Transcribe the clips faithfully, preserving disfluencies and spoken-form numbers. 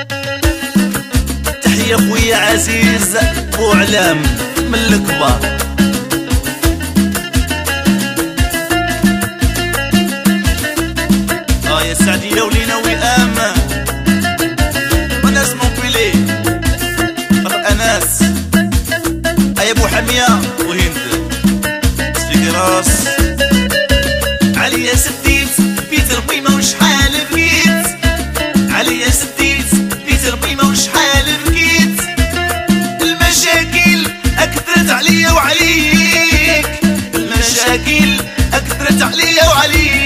تحية خويا عزيز بو علام من الكبار. اه يا سعدية ولينا وئام وناس مونبيلي اناس ايا بو حمية وهند سفيكراس عليا سديت بيت القيمة وشحال بكيت، عليا سديت بيت القيمة وشحال بكيت، المشاكل اكثرت عليا وعليك، المشاكل اكثرت عليا وعليك.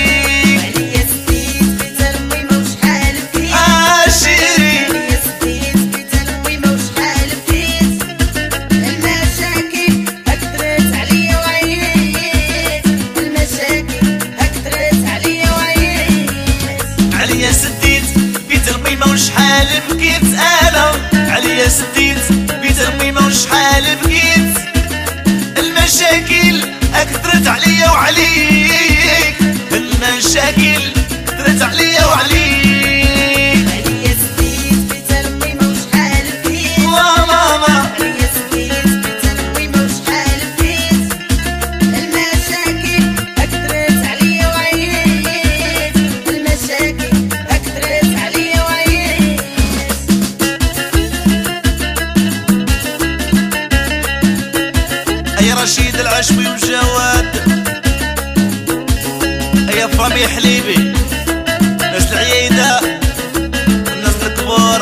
عليا سديت بيت القيمة وشحال بكيت انا، عليا سديت بيت القيمة وشحال بكيت، المشاكل اكثرت عليا وعليك، المشاكل اكثرت عليا وعليك. عليا سديت بيت القيمة وشحال بكيت ماما، عليا سديت بيت القيمة وشحال بكيت، المشاكل اكثرت عليا وعليك، المشاكل يا رشيد العشوي وجواد يا فامي حليبي ناس العييدة والناس الكبار.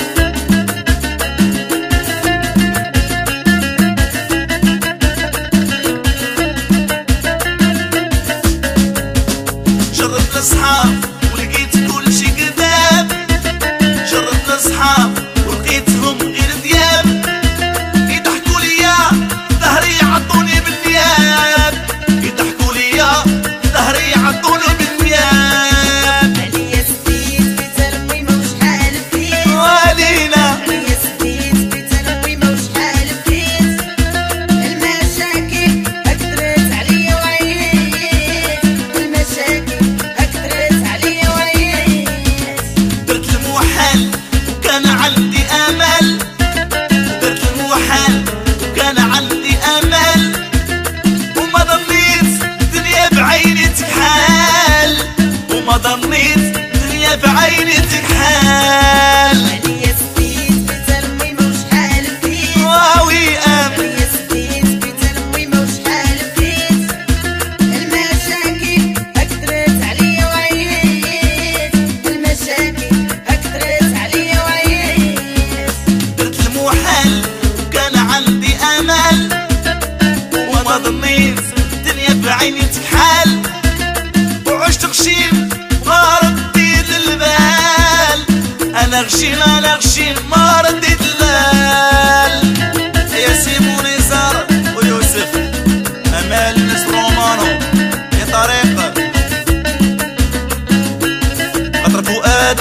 جربت الصحاب ولقيت كل شي كذاب، جربت الصحاب ولقيتهم غير ذياب، يضحكوا ليا ظهري عطوني بالنياب، يضحكوا ليا ظهري عطوني بالنياب. عليا سديت بيت القيمة وشحال بكيت وعلينا، عليا سديت بيت القيمة وشحال بكيت، المشاكل اكثرت عليا وعييت، المشاكل اكثرت عليا وعييت. درت المحال وكان عندي امل، درت المحال وكان عندي امل، وما ظنيت الدنيا بعيني تكحال، وما ظنيت الدنيا بعيني تكحال. عليا سديت بيت القيمة وشحال بكيت واوي ام عليا سديت بيت القيمة وشحال بكيت، المشاكل اكثرت عليا وعييت، المشاكل اكثرت عليا وعييت. درت المحال وكان عندي امل، وما ظنيت الدنيا بعيني تكحال، وعشت غشيم ما رديت البال، انا غشيم انا غشيم ما رديت البال. يا سيمون يسار ويوسف امال ناس رومانو يا طريق قطر فؤاد.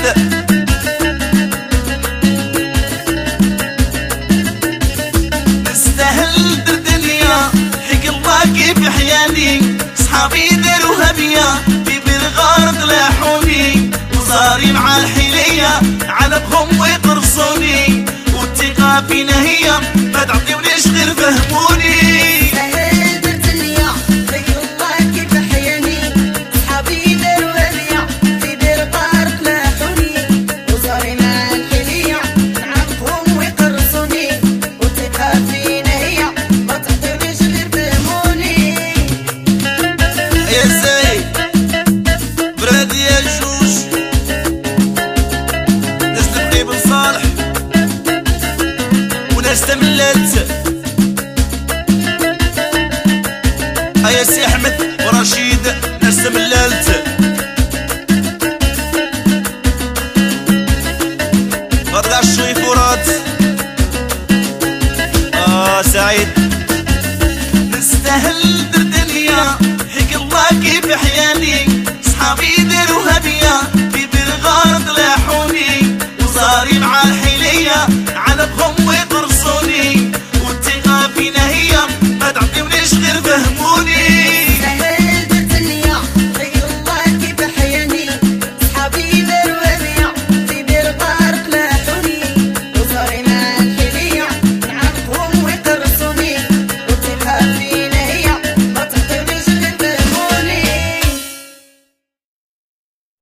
نستاهل در دنيا حق الله كيف حياني، صحابي داروها بيا في بالغار طلعوني، وصاري مع الحلية علبهم ويقرصوني، والثقة فينا هي ما تعطيونيش غير فهموني.